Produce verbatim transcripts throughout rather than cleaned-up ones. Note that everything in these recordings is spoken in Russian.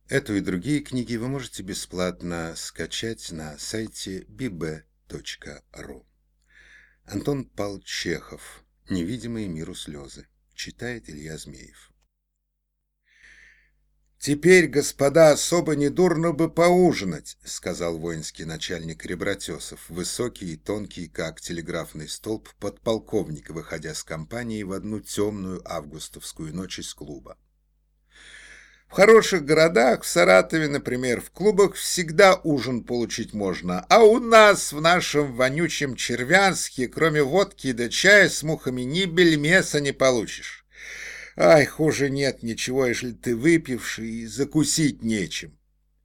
Эту и другие книги вы можете бесплатно скачать на сайте би бэ точка ру. Антон Павлович Чехов. «Невидимые миру слезы». Читает Илья Змеев. «Теперь, господа, особо недурно бы поужинать», — сказал воинский начальник Ребратесов, высокий и тонкий, как телеграфный столб, подполковник, выходя с компанией в одну темную августовскую ночь из клуба. В хороших городах, в Саратове, например, в клубах всегда ужин получить можно, а у нас, в нашем вонючем Червянске, кроме водки да чая с мухами, ни бельмеса не получишь. Ай, хуже нет ничего, если ты выпивший и закусить нечем.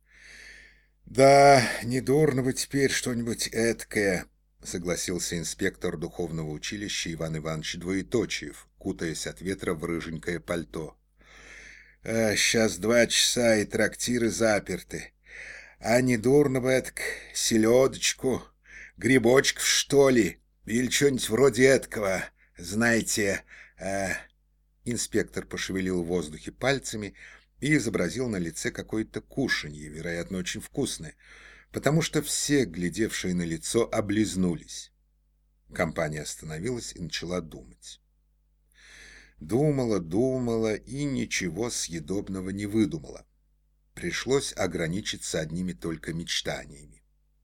Да, недурно бы теперь что-нибудь эткое, согласился инспектор духовного училища Иван Иванович Двоеточиев, кутаясь от ветра в рыженькое пальто. А, сейчас два часа, и трактиры заперты. А недурно бы этак селедочку, грибочков, что ли, или что-нибудь вроде этого, знаете. А... Инспектор пошевелил в воздухе пальцами и изобразил на лице какое-то кушанье, вероятно, очень вкусное, потому что все, глядевшие на лицо, облизнулись. Компания остановилась и начала думать. Думала, думала и ничего съедобного не выдумала. Пришлось ограничиться одними только мечтаниями.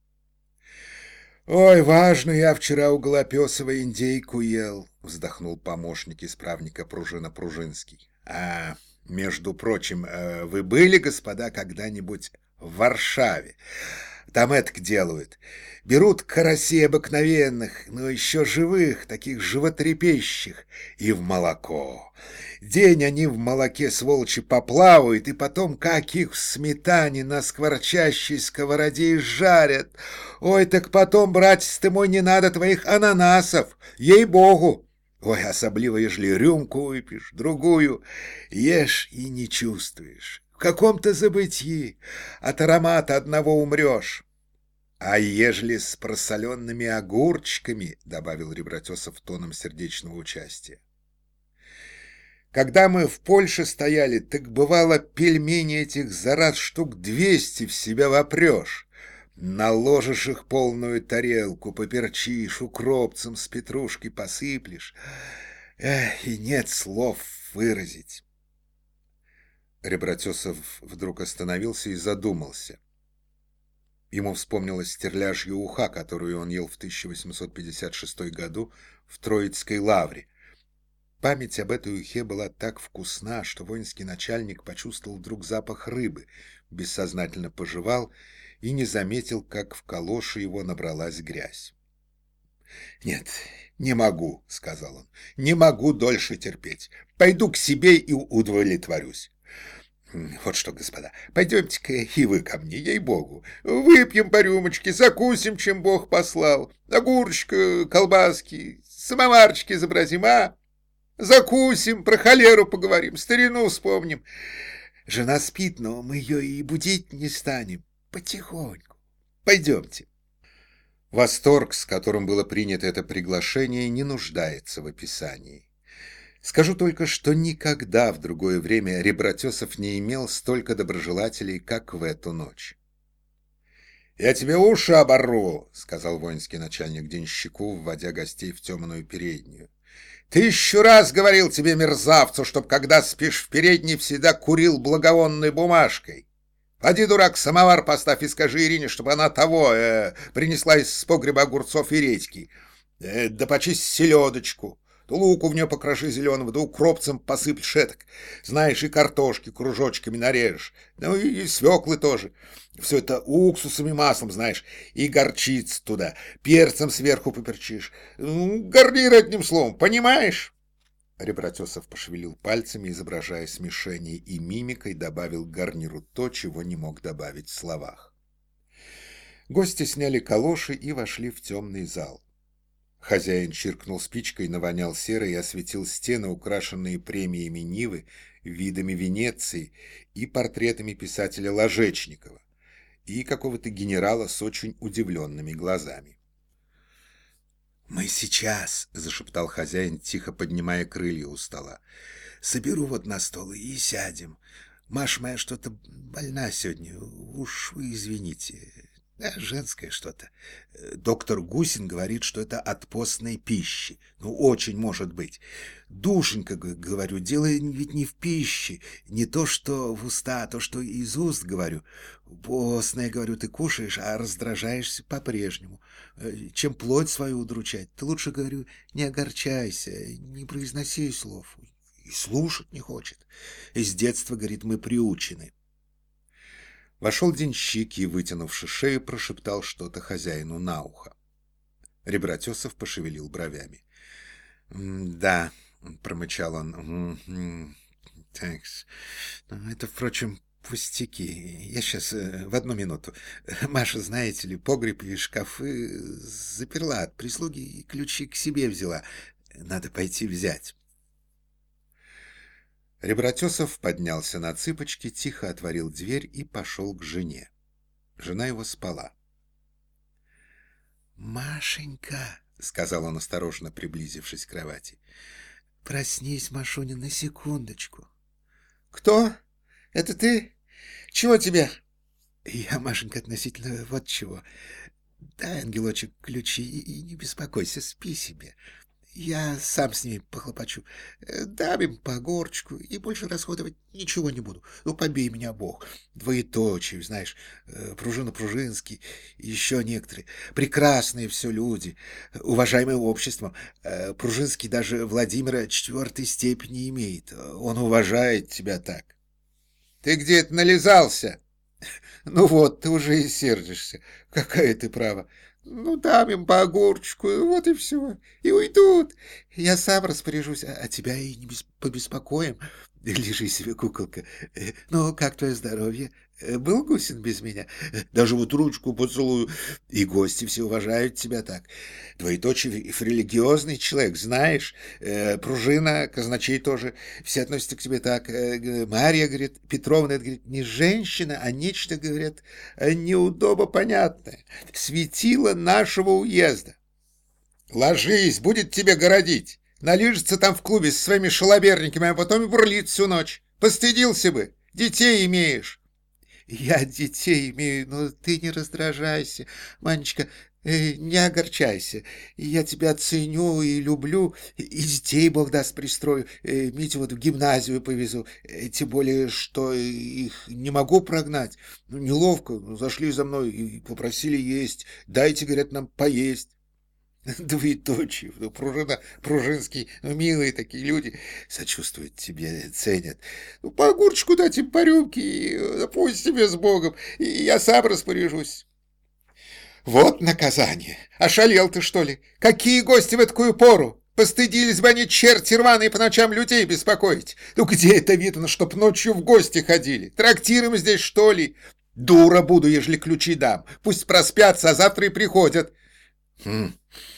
«Ой, важно, я вчера у Голопесова индейку ел», — вздохнул помощник исправника Пружина Пружинский. «А, между прочим, вы были, господа, когда-нибудь в Варшаве? Там этак делают. Берут карасей обыкновенных, но еще живых, таких животрепещущих, и в молоко. День они в молоке, сволочи, поплавают, и потом как их в сметане на скворчащей сковороде жарят. Ой, так потом, братец ты мой, не надо твоих ананасов, ей-богу. Ой, особливо, ежели рюмку выпьешь, другую, ешь и не чувствуешь. В каком-то забытии от аромата одного умрешь. А ежели с просоленными огурчиками, — добавил Ребратесов тоном сердечного участия. Когда мы в Польше стояли, так бывало пельмени этих за раз штук двести в себя вопрешь. Наложишь их полную тарелку, поперчишь, укропцем с петрушкой посыплешь. Эх, и нет слов выразить. Ребратесов вдруг остановился и задумался. Ему вспомнилась стерляжья уха, которую он ел в тысяча восемьсот пятьдесят шестом году в Троицкой лавре. Память об этой ухе была так вкусна, что воинский начальник почувствовал вдруг запах рыбы, бессознательно пожевал и не заметил, как в калоше его набралась грязь. «Нет, не могу», — сказал он, — «не могу дольше терпеть. Пойду к себе и удовлетворюсь. Вот что, господа, пойдемте-ка и вы ко мне, ей-богу. Выпьем по рюмочке, закусим, чем Бог послал. Огурчика, колбаски, самоварчики изобразим, а? Закусим, про холеру поговорим, старину вспомним. Жена спит, но мы ее и будить не станем. Потихоньку. Пойдемте». Восторг, с которым было принято это приглашение, не нуждается в описании. Скажу только, что никогда в другое время Ребратесов не имел столько доброжелателей, как в эту ночь. «Я тебе уши оборву», — сказал воинский начальник денщику, вводя гостей в темную переднюю. «Тысячу раз говорил тебе, мерзавцу, чтоб, когда спишь в передней, всегда курил благовонной бумажкой. Поди, дурак, самовар поставь и скажи Ирине, чтобы она того э, принесла из погреба огурцов и редьки. Э, да почисть селедочку. То луку в нее покроши зеленого, да укропцем посыпь шеток. Знаешь, и картошки кружочками нарежешь. Ну и, и свеклы тоже. Все это уксусом и маслом, знаешь, и горчиц туда. Перцем сверху поперчишь. Ну, гарнир, одним словом, понимаешь?» Ребратесов пошевелил пальцами, изображая смешение, и мимикой добавил к гарниру то, чего не мог добавить в словах. Гости сняли калоши и вошли в темный зал. Хозяин чиркнул спичкой, навонял серой и осветил стены, украшенные премиями Нивы, видами Венеции и портретами писателя Ложечникова и какого-то генерала с очень удивленными глазами. «Мы сейчас», — зашептал хозяин, тихо поднимая крылья у стола, — «соберу вот на стол и сядем. Маша моя что-то больна сегодня, уж вы извините. Да, женское что-то. Э, Доктор Гусин говорит, что это от постной пищи. Ну, очень может быть. Душенька, г- говорю, дело ведь не в пище. Не то, что в уста, а то, что из уст, говорю. Постное, говорю, ты кушаешь, а раздражаешься по-прежнему. Э, Чем плоть свою удручать, ты лучше, говорю, не огорчайся, не произноси слов. И слушать не хочет. С детства, говорит, мы приучены. Вошел денщик и, вытянувши шею, прошептал что-то хозяину на ухо. Ребратесов пошевелил бровями. «Да», — промычал он, «м, такс. Ну, это, впрочем, пустяки. Я сейчас в одну минуту. Маша, знаете ли, погреб и шкафы заперла от прислуги и ключи к себе взяла. Надо пойти взять». Ребратесов поднялся на цыпочки, тихо отворил дверь и пошел к жене. Жена его спала. «Машенька», — сказал он, осторожно приблизившись к кровати, — «проснись, Машуня, на секундочку». «Кто? Это ты? Чего тебе?» «Я, Машенька, относительно вот чего. Дай, ангелочек, ключи и, и не беспокойся, спи себе. Я сам с ними похлопочу. Э, Дам им по огурчику и больше расходовать ничего не буду. Ну, побей меня Бог. Двоеточие, знаешь, э, Пружина Пружинский, и еще некоторые. Прекрасные все люди, уважаемые обществом. Э, Пружинский даже Владимира четвертой степени имеет. Он уважает тебя так. Ты где это нализался? Ну вот, ты уже и сердишься. Какая ты права. Ну, дам им по огурчику, вот и все. И уйдут. Я сам распоряжусь, а, а тебя и не бес- побеспокоим. Лежи себе, куколка. Э, Ну, как твое здоровье? Э, Был Гусин без меня? Э, Даже вот ручку поцелую. И гости все уважают тебя так. Двоеточие религиозный человек, знаешь. Э, Пружина, казначей тоже. Все относятся к тебе так. Э, г- Марья, говорит, Петровна, это, говорит, не женщина, а нечто, говорят, э, неудобо понятное. Светило нашего уезда. Ложись, будет тебе городить. Налижется там в клубе со своими шалоберниками, а потом и бурлит всю ночь. Постыдился бы. Детей имеешь. Я детей имею, но ты не раздражайся, Манечка, э, не огорчайся. Я тебя ценю и люблю, и детей, Бог даст, пристрою. Э, Митю вот в гимназию повезу, э, тем более, что их не могу прогнать. Ну, неловко, ну, зашли за мной и попросили есть. Дайте, говорят, нам поесть. Двоеточие, ну, Пружина, Пружинский, ну, милые такие люди, сочувствуют тебе, ценят. Ну, по огурчику дать им по рюмке, и, э, пусть себе с Богом, и я сам распоряжусь. Вот наказание. Ошалел ты, что ли? Какие гости в такую пору? Постыдились бы они, черти рваные, по ночам людей беспокоить. Ну, где это видно, чтоб ночью в гости ходили? Трактиром здесь, что ли? Дура буду, ежели ключи дам. Пусть проспятся, а завтра и приходят. Хм.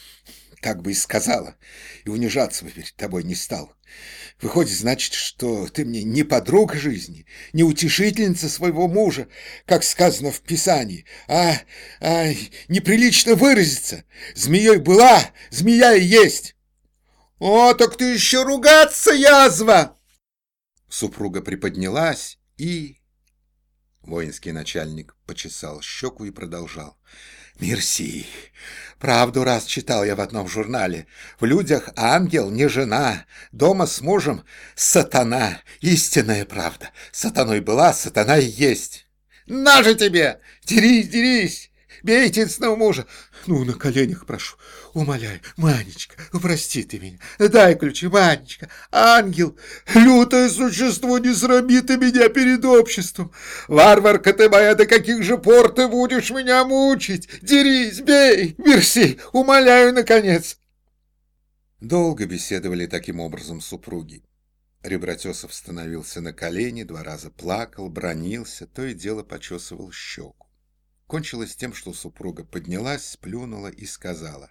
Так бы и сказала, и унижаться бы перед тобой не стал. Выходит, значит, что ты мне не подруга жизни, не утешительница своего мужа, как сказано в Писании, а, а неприлично выразиться. Змеей была, змея и есть. О, так ты еще ругаться, язва! Супруга приподнялась и... Воинский начальник почесал щеку и продолжал. «Мерси. Правду раз читал я в одном журнале. В людях ангел не жена, дома с мужем сатана. Истинная правда. Сатаной была, сатана и есть. На же тебе! Дерись, дерись! Бейте сынного мужа! Ну, на коленях прошу, умоляю, Манечка, прости ты меня, дай ключи, Манечка, ангел, лютое существо, не срами ты меня перед обществом. Варварка ты моя, до каких же пор ты будешь меня мучить? Дерись, бей, мерси, умоляю, наконец. Долго беседовали таким образом супруги. Ребратесов становился на колени, два раза плакал, бранился, то и дело почесывал щеку. Кончилось тем, что супруга поднялась, сплюнула и сказала.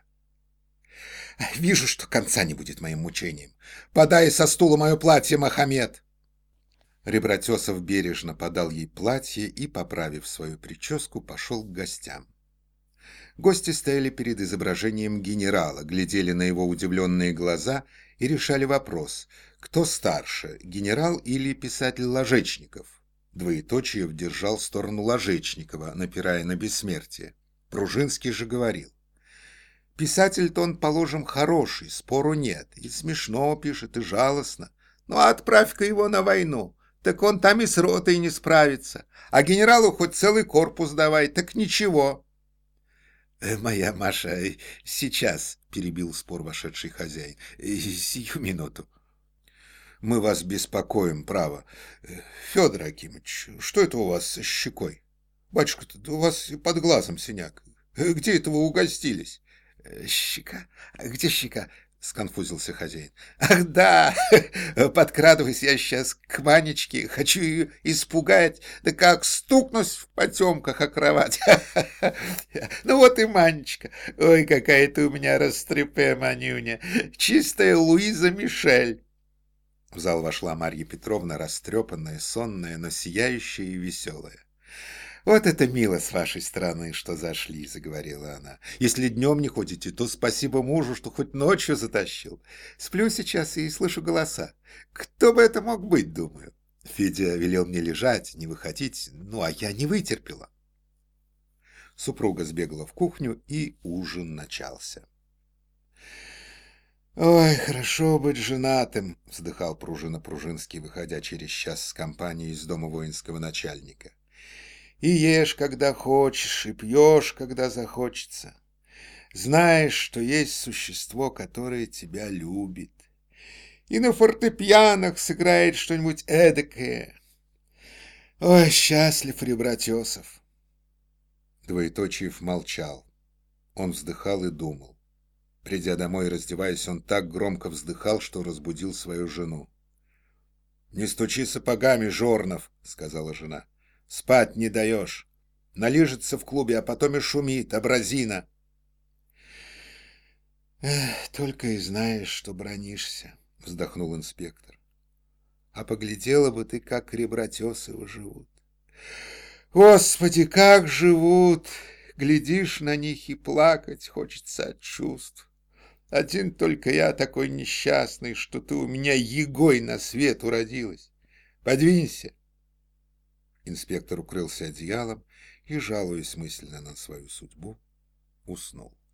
«Вижу, что конца не будет моим мучениям. Подай со стула мое платье, Мохаммед!» Ребратесов бережно подал ей платье и, поправив свою прическу, пошел к гостям. Гости стояли перед изображением генерала, глядели на его удивленные глаза и решали вопрос, кто старше, генерал или писатель Ложечников. Двоеточиев держал сторону Ложечникова, напирая на бессмертие. Пружинский же говорил: «Писатель-то он, положим, хороший, спору нет, и смешно пишет, и жалостно. Ну, а отправь-ка его на войну, так он там и с ротой не справится. А генералу хоть целый корпус давай, так ничего». «Э, «Моя Маша, э, сейчас», — перебил спор вошедший хозяин, э, «сию минуту». «Мы вас беспокоим, право. Э, Федор Акимович, что это у вас со щекой? Батюшка-то, у вас под глазом синяк. Э, Где это вы угостились?» «Э, «Щека? А где щека?» — сконфузился хозяин. «Ах, да! Подкрадываюсь я сейчас к Манечке, хочу ее испугать, да как стукнусь в потемках о кровать. Ну вот и Манечка. Ой, какая ты у меня растрепе, Манюня. Чистая Луиза Мишель». В зал вошла Марья Петровна, растрепанная, сонная, но сияющая и веселая. «Вот это мило с вашей стороны, что зашли», — заговорила она. «Если днем не ходите, то спасибо мужу, что хоть ночью затащил. Сплю сейчас и слышу голоса. Кто бы это мог быть, думаю. Федя велел мне лежать, не выходить, ну, а я не вытерпела». Супруга сбегала в кухню, и ужин начался. «Ой, хорошо быть женатым», — вздыхал Пружина Пружинский, выходя через час с компанией из дома воинского начальника. «И ешь, когда хочешь, и пьешь, когда захочется. Знаешь, что есть существо, которое тебя любит. И на фортепианах сыграет что-нибудь эдакое. Ой, счастлив Ребратесов». Двоеточиев молчал. Он вздыхал и думал. Придя домой и раздеваясь, он так громко вздыхал, что разбудил свою жену. «Не стучи сапогами, Жорнов», — сказала жена. «Спать не даешь. Налижется в клубе, а потом и шумит, образина». «Эх, только и знаешь, что бранишься», — вздохнул инспектор. «А поглядела бы ты, как Ребратесовы живут. Господи, как живут! Глядишь на них и плакать хочется от чувств. Один только я такой несчастный, что ты у меня егой на свет уродилась. Подвинься». Инспектор укрылся одеялом и, жалуясь мысленно на свою судьбу, уснул.